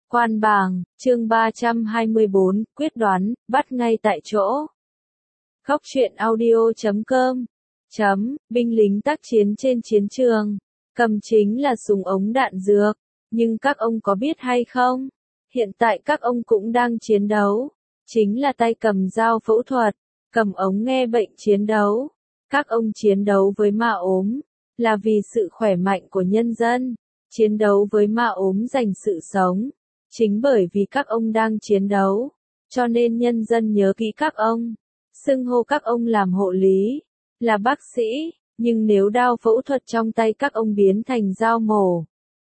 Quan bàng, chương 324, quyết đoán, bắt ngay tại chỗ. Khóc chuyện audio.com Binh lính tác chiến trên chiến trường, cầm chính là súng ống đạn dược, nhưng các ông có biết hay không? Hiện tại các ông cũng đang chiến đấu, chính là tay cầm dao phẫu thuật, cầm ống nghe bệnh chiến đấu. Các ông chiến đấu với ma ốm, là vì sự khỏe mạnh của nhân dân, chiến đấu với ma ốm giành sự sống. Chính bởi vì các ông đang chiến đấu, cho nên nhân dân nhớ kỹ các ông, xưng hô các ông làm hộ lý, là bác sĩ, nhưng nếu đao phẫu thuật trong tay các ông biến thành dao mổ,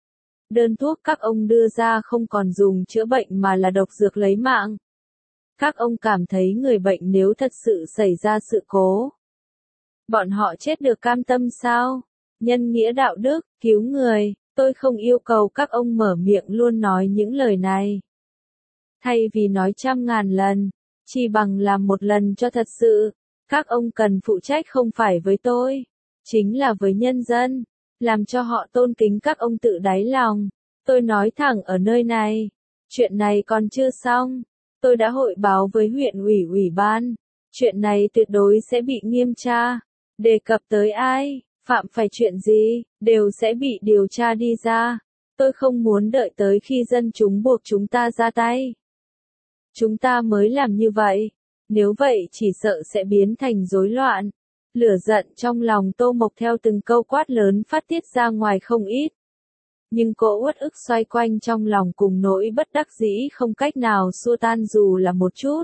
đơn thuốc các ông đưa ra không còn dùng chữa bệnh mà là độc dược lấy mạng. Các ông cảm thấy người bệnh nếu thật sự xảy ra sự cố, bọn họ chết được cam tâm sao? Nhân nghĩa đạo đức, cứu người. Tôi không yêu cầu các ông mở miệng luôn nói những lời này. Thay vì nói 100.000 lần, chỉ bằng làm một lần cho thật sự. Các ông cần phụ trách không phải với tôi, chính là với nhân dân, làm cho họ tôn kính các ông tự đáy lòng. Tôi nói thẳng ở nơi này, chuyện này còn chưa xong. Tôi đã hội báo với huyện ủy ban, chuyện này tuyệt đối sẽ bị nghiêm tra. Đề cập tới ai, phạm phải chuyện gì, đều sẽ bị điều tra đi ra. Tôi không muốn đợi tới khi dân chúng buộc chúng ta ra tay, chúng ta mới làm như vậy. Nếu vậy chỉ sợ sẽ biến thành rối loạn. Lửa giận trong lòng Tô Mộc theo từng câu quát lớn phát tiết ra ngoài không ít. Nhưng cỗ uất ức xoay quanh trong lòng cùng nỗi bất đắc dĩ không cách nào xua tan dù là một chút.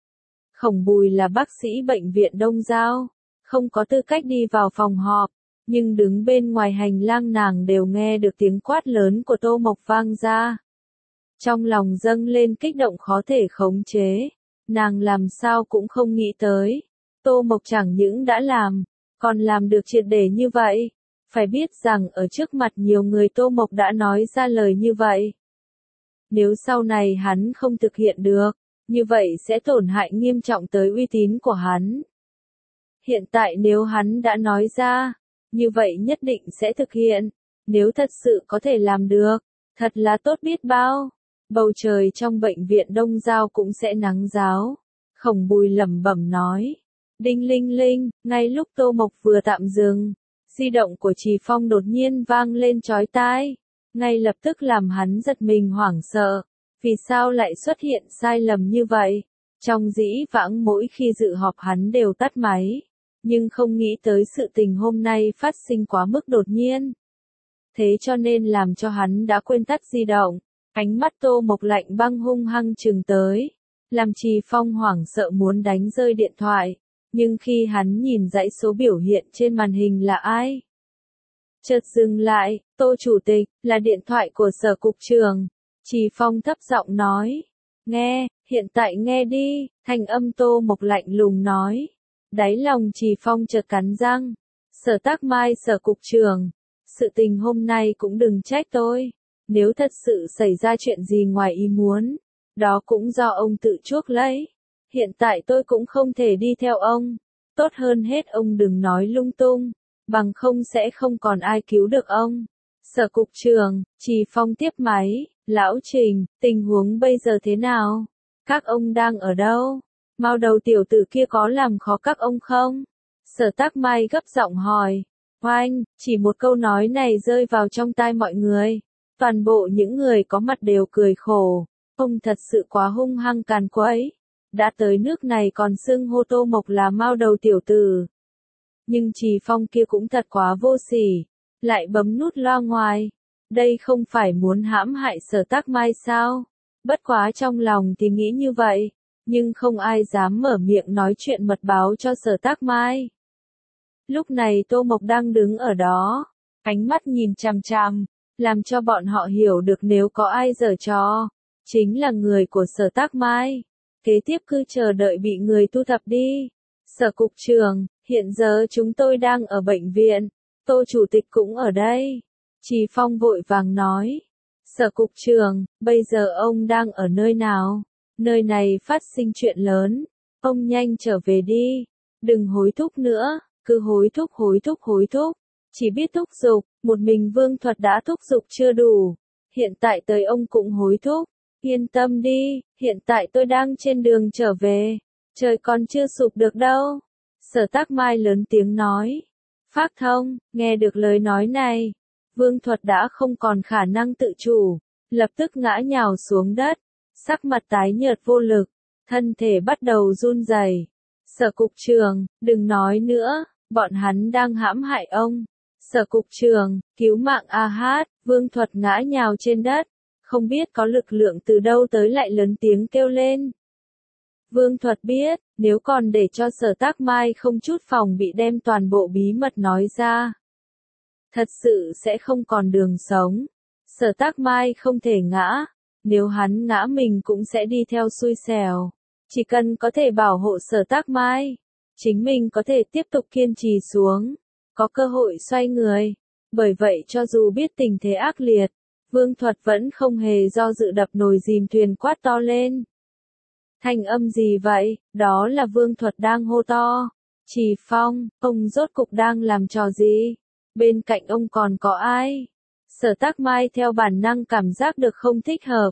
Khổng Bùi là bác sĩ bệnh viện Đông Giao, không có tư cách đi vào phòng họp. Nhưng đứng bên ngoài hành lang nàng đều nghe được tiếng quát lớn của Tô Mộc vang ra. Trong lòng dâng lên kích động khó thể khống chế. Nàng làm sao cũng không nghĩ tới. Tô Mộc chẳng những đã làm, còn làm được triệt để như vậy. Phải biết rằng ở trước mặt nhiều người Tô Mộc đã nói ra lời như vậy. Nếu sau này hắn không thực hiện được, như vậy sẽ tổn hại nghiêm trọng tới uy tín của hắn. Hiện tại nếu hắn đã nói ra, như vậy nhất định sẽ thực hiện. Nếu thật sự có thể làm được, thật là tốt biết bao. Bầu trời trong bệnh viện Đông Giao cũng sẽ nắng ráo. Khổng Bùi lẩm bẩm nói. Đinh linh linh, ngay lúc Tô Mộc vừa tạm dừng, di động của Trì Phong đột nhiên vang lên chói tai. Ngay lập tức làm hắn giật mình hoảng sợ. Vì sao lại xuất hiện sai lầm như vậy? Trong dĩ vãng mỗi khi dự họp hắn đều tắt máy. Nhưng không nghĩ tới sự tình hôm nay phát sinh quá mức đột nhiên. Thế cho nên làm cho hắn đã quên tắt di động. Ánh mắt Tô Mộc lạnh băng hung hăng trừng tới. Làm Trì Phong hoảng sợ muốn đánh rơi điện thoại. Nhưng khi hắn nhìn dãy số biểu hiện trên màn hình là ai? Chợt dừng lại, Tô Chủ tịch, là điện thoại của Sở Cục trưởng. Trì Phong thấp giọng nói. Nghe, hiện tại nghe đi, thanh âm Tô Mộc lạnh lùng nói. Đáy lòng Trì Phong chợt cắn răng. Sở Tác Mai Sở Cục trưởng, sự tình hôm nay cũng đừng trách tôi. Nếu thật sự xảy ra chuyện gì ngoài ý muốn, đó cũng do ông tự chuốc lấy. Hiện tại tôi cũng không thể đi theo ông. Tốt hơn hết ông đừng nói lung tung, bằng không sẽ không còn ai cứu được ông. Sở Cục trưởng, Trì Phong tiếp máy. Lão Trình, tình huống bây giờ thế nào? Các ông đang ở đâu? Mao đầu tiểu tử kia có làm khó các ông không? Sở Tác Mai gấp giọng hỏi. Oanh, chỉ một câu nói này rơi vào trong tai mọi người. Toàn bộ những người có mặt đều cười khổ. Ông thật sự quá hung hăng càn quấy. Đã tới nước này còn xưng hô Tô Mộc là Mao đầu tiểu tử. Nhưng Trì Phong kia cũng thật quá vô sỉ. Lại bấm nút loa ngoài. Đây không phải muốn hãm hại Sở Tác Mai sao? Bất quá trong lòng thì nghĩ như vậy. Nhưng không ai dám mở miệng nói chuyện mật báo cho Sở Tác Mai. Lúc này Tô Mộc đang đứng ở đó, ánh mắt nhìn chằm chằm, làm cho bọn họ hiểu được nếu có ai giở trò, chính là người của Sở Tác Mai. Kế tiếp cứ chờ đợi bị người thu thập đi. Sở Cục trưởng, hiện giờ chúng tôi đang ở bệnh viện, Tô Chủ tịch cũng ở đây. Trì Phong vội vàng nói. Sở Cục trưởng, bây giờ ông đang ở nơi nào? Nơi này phát sinh chuyện lớn, ông nhanh trở về đi, đừng hối thúc nữa, cứ hối thúc, chỉ biết thúc giục, một mình Vương Thuật đã thúc giục chưa đủ, hiện tại tới ông cũng hối thúc, Yên tâm đi, hiện tại tôi đang trên đường trở về, trời còn chưa sụp được đâu. Sở Tác Mai lớn tiếng nói. Phác Thông, nghe được lời nói này, Vương Thuật đã không còn khả năng tự chủ, lập tức ngã nhào xuống đất, sắc mặt tái nhợt vô lực, thân thể bắt đầu run rẩy. Sở cục trưởng, đừng nói nữa, bọn hắn đang hãm hại ông. Sở cục trưởng, cứu mạng A Hát, Vương Thuật ngã nhào trên đất, không biết có lực lượng từ đâu tới lại lớn tiếng kêu lên. Vương Thuật biết, nếu còn để cho Sở Tác Mai không chút phòng bị đem toàn bộ bí mật nói ra, thật sự sẽ không còn đường sống. Sở Tác Mai không thể ngã, nếu hắn ngã mình cũng sẽ đi theo xui xẻo. Chỉ cần có thể bảo hộ Sở Tác Mai, chính mình có thể tiếp tục kiên trì xuống, có cơ hội xoay người. Bởi vậy cho dù biết tình thế ác liệt, Vương Thuật vẫn không hề do dự đập nồi dìm thuyền quát to lên. Thanh âm gì vậy? Đó là Vương Thuật đang hô to. Trì Phong, ông rốt cục đang làm trò gì? Bên cạnh ông còn có ai? Sở Tác Mai theo bản năng cảm giác được không thích hợp,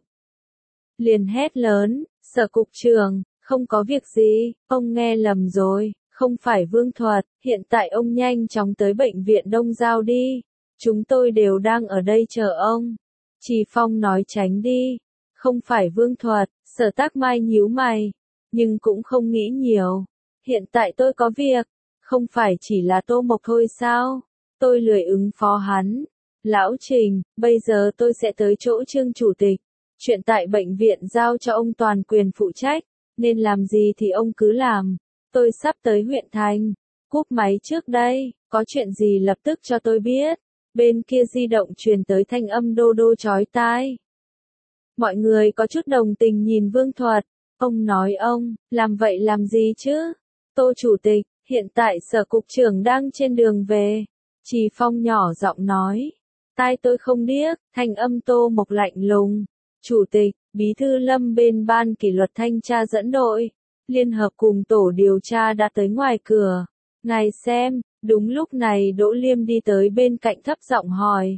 liền hét lớn, Sở cục trưởng, không có việc gì, ông nghe lầm rồi, không phải Vương Thuật, hiện tại ông nhanh chóng tới bệnh viện Đông Giao đi, chúng tôi đều đang ở đây chờ ông. Trì Phong nói tránh đi, không phải Vương Thuật. Sở Tác Mai nhíu mày, nhưng cũng không nghĩ nhiều. Hiện tại tôi có việc, không phải chỉ là Tô Mộc thôi sao? Tôi lười ứng phó hắn. Lão Trình, bây giờ tôi sẽ tới chỗ Trương Chủ tịch. Chuyện tại bệnh viện giao cho ông toàn quyền phụ trách, nên làm gì thì ông cứ làm. Tôi sắp tới huyện thành. Cúp máy trước đây, có chuyện gì lập tức cho tôi biết. Bên kia di động truyền tới thanh âm đô đô chói tai. Mọi người có chút đồng tình nhìn Vương Thuật, ông nói ông, làm vậy làm gì chứ? Tô Chủ tịch, hiện tại Sở cục trưởng đang trên đường về. Trì Phong nhỏ giọng nói, tai tôi không điếc, thanh âm Tô Mộc lạnh lùng. Chủ tịch, Bí thư Lâm bên ban kỷ luật thanh tra dẫn đội, liên hợp cùng tổ điều tra đã tới ngoài cửa. Ngài xem, đúng lúc này Đỗ Liêm đi tới bên cạnh thấp giọng hỏi.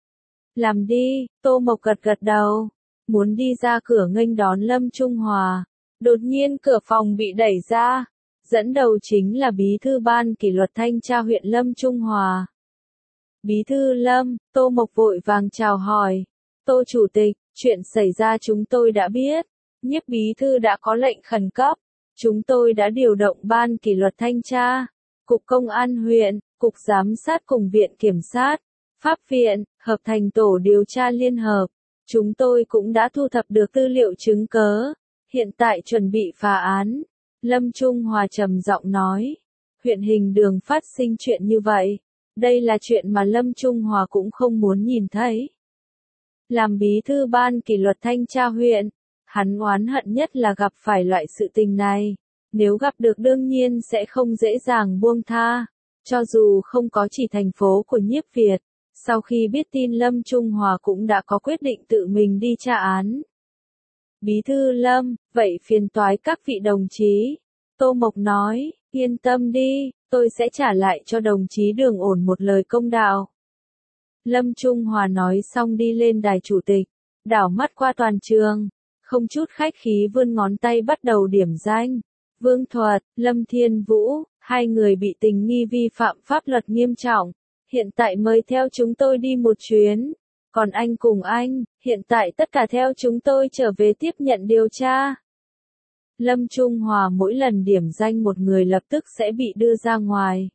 Làm đi, Tô Mộc gật gật đầu. Muốn đi ra cửa nghênh đón Lâm Trung Hòa. Đột nhiên cửa phòng bị đẩy ra. Dẫn đầu chính là Bí thư ban kỷ luật thanh tra huyện Lâm Trung Hòa. Bí thư Lâm, Tô Mộc vội vàng chào hỏi. Tô Chủ tịch, chuyện xảy ra chúng tôi đã biết. Nhiếp bí thư đã có lệnh khẩn cấp. Chúng tôi đã điều động ban kỷ luật thanh tra, Cục Công an huyện, Cục Giám sát cùng Viện Kiểm sát, Pháp viện, hợp thành tổ điều tra liên hợp. Chúng tôi cũng đã thu thập được tư liệu chứng cớ, hiện tại chuẩn bị phá án. Lâm Trung Hòa trầm giọng nói, huyện Hình Đường phát sinh chuyện như vậy, đây là chuyện mà Lâm Trung Hòa cũng không muốn nhìn thấy. Làm bí thư ban kỷ luật thanh tra huyện, hắn oán hận nhất là gặp phải loại sự tình này, nếu gặp được đương nhiên sẽ không dễ dàng buông tha, cho dù không có chỉ thành phố của Nhiếp Việt. Sau khi biết tin Lâm Trung Hòa cũng đã có quyết định tự mình đi tra án. Bí thư Lâm, vậy phiền toái các vị đồng chí. Tô Mộc nói, yên tâm đi, tôi sẽ trả lại cho đồng chí Đường Ổn một lời công đạo. Lâm Trung Hòa nói xong đi lên đài chủ tịch, đảo mắt qua toàn trường, không chút khách khí vươn ngón tay bắt đầu điểm danh. Vương Thuật, Lâm Thiên Vũ, hai người bị tình nghi vi phạm pháp luật nghiêm trọng. Hiện tại mời theo chúng tôi đi một chuyến. Còn anh cùng anh, hiện tại tất cả theo chúng tôi trở về tiếp nhận điều tra. Lâm Trung Hòa mỗi lần điểm danh một người lập tức sẽ bị đưa ra ngoài.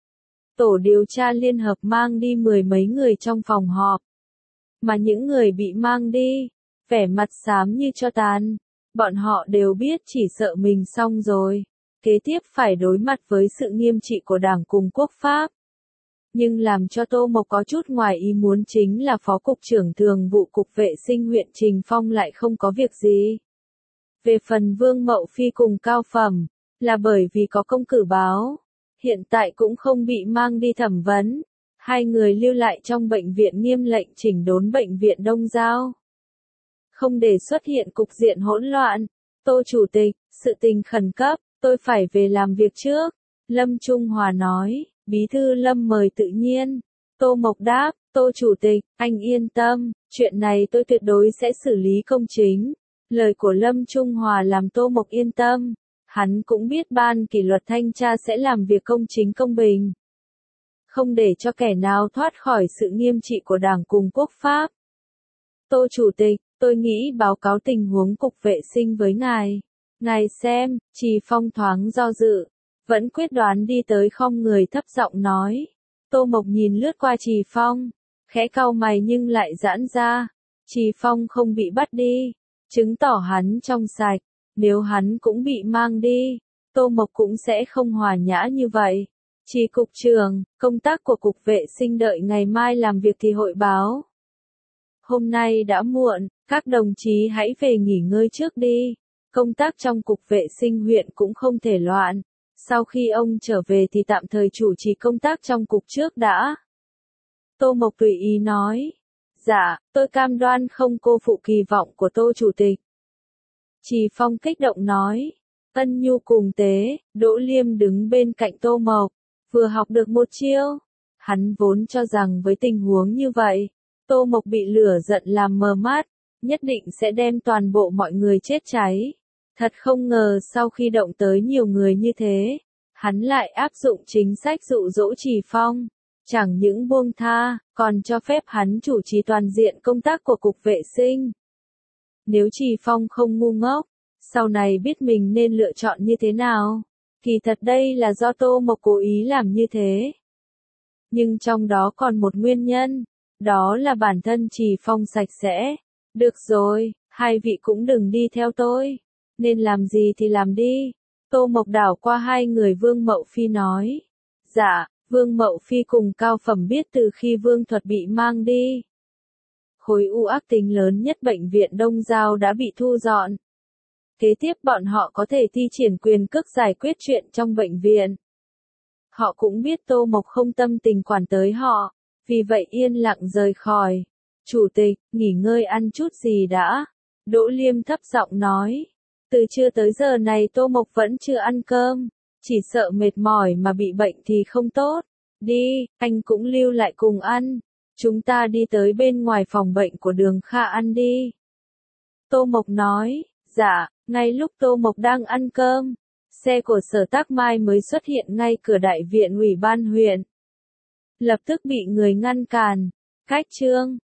Tổ điều tra liên hợp mang đi mười mấy người trong phòng họp. Mà những người bị mang đi, vẻ mặt xám như tro tàn. Bọn họ đều biết chỉ sợ mình xong rồi. Kế tiếp phải đối mặt với sự nghiêm trị của Đảng cùng Quốc pháp. Nhưng làm cho Tô Mộc có chút ngoài ý muốn chính là Phó Cục trưởng Thường vụ Cục Vệ sinh huyện Trình Phong lại không có việc gì. Về phần Vương Mậu Phi cùng Cao Phẩm, là bởi vì có công cử báo, hiện tại cũng không bị mang đi thẩm vấn. Hai người lưu lại trong bệnh viện nghiêm lệnh chỉnh đốn bệnh viện Đông Giao. Không để xuất hiện cục diện hỗn loạn. Tô Chủ tịch, sự tình khẩn cấp, tôi phải về làm việc trước. Lâm Trung Hòa nói. Bí thư Lâm mời tự nhiên. Tô Mộc đáp, Tô Chủ tịch, anh yên tâm, chuyện này tôi tuyệt đối sẽ xử lý công chính. Lời của Lâm Trung Hòa làm Tô Mộc yên tâm. Hắn cũng biết ban kỷ luật thanh tra sẽ làm việc công chính công bình. Không để cho kẻ nào thoát khỏi sự nghiêm trị của Đảng cùng quốc pháp. Tô Chủ tịch, tôi nghĩ báo cáo tình huống cục vệ sinh với ngài. Ngài xem, Trì Phong thoáng do dự. Vẫn quyết đoán đi tới khom người thấp giọng nói. Tô Mộc nhìn lướt qua Trì Phong. Khẽ cau mày nhưng lại giãn ra. Trì Phong không bị bắt đi. Chứng tỏ hắn trong sạch. Nếu hắn cũng bị mang đi, Tô Mộc cũng sẽ không hòa nhã như vậy. Trì cục trưởng, công tác của cục vệ sinh đợi ngày mai làm việc thì hội báo. Hôm nay đã muộn, các đồng chí hãy về nghỉ ngơi trước đi. Công tác trong cục vệ sinh huyện cũng không thể loạn. Sau khi ông trở về thì tạm thời chủ trì công tác trong cục trước đã. Tô Mộc tùy ý nói. Dạ, tôi cam đoan không cô phụ kỳ vọng của Tô Chủ tịch. Trì Phong kích động nói. Ân nhu cùng tế, Đỗ Liêm đứng bên cạnh Tô Mộc, vừa học được một chiêu. Hắn vốn cho rằng với tình huống như vậy, Tô Mộc bị lửa giận làm mờ mắt, nhất định sẽ đem toàn bộ mọi người chết cháy. Thật không ngờ sau khi động tới nhiều người như thế, hắn lại áp dụng chính sách dụ dỗ Trì Phong. Chẳng những buông tha, còn cho phép hắn chủ trì toàn diện công tác của cục vệ sinh. Nếu Trì Phong không ngu ngốc, sau này biết mình nên lựa chọn như thế nào. Kỳ thật đây là do Tô Mộc cố ý làm như thế. Nhưng trong đó còn một nguyên nhân, đó là bản thân Trì Phong sạch sẽ. Được rồi, hai vị cũng đừng đi theo tôi. Nên làm gì thì làm đi. Tô Mộc đảo qua hai người Vương Mậu Phi nói. Dạ, Vương Mậu Phi cùng Cao Phẩm biết từ khi Vương Thuật bị mang đi. Khối u ác tính lớn nhất bệnh viện Đông Giao đã bị thu dọn. Kế tiếp bọn họ có thể thi triển quyền cước giải quyết chuyện trong bệnh viện. Họ cũng biết Tô Mộc không tâm tình quản tới họ, vì vậy yên lặng rời khỏi. Chủ tịch, nghỉ ngơi ăn chút gì đã. Đỗ Liêm thấp giọng nói. Từ trưa tới giờ này Tô Mộc vẫn chưa ăn cơm, chỉ sợ mệt mỏi mà bị bệnh thì không tốt. Đi, anh cũng lưu lại cùng ăn. Chúng ta đi tới bên ngoài phòng bệnh của Đường Kha ăn đi. Tô Mộc nói. Dạ, ngay lúc Tô Mộc đang ăn cơm, xe của Sở Tác Mai mới xuất hiện ngay cửa đại viện ủy ban huyện. Lập tức bị người ngăn cản. Cách trương,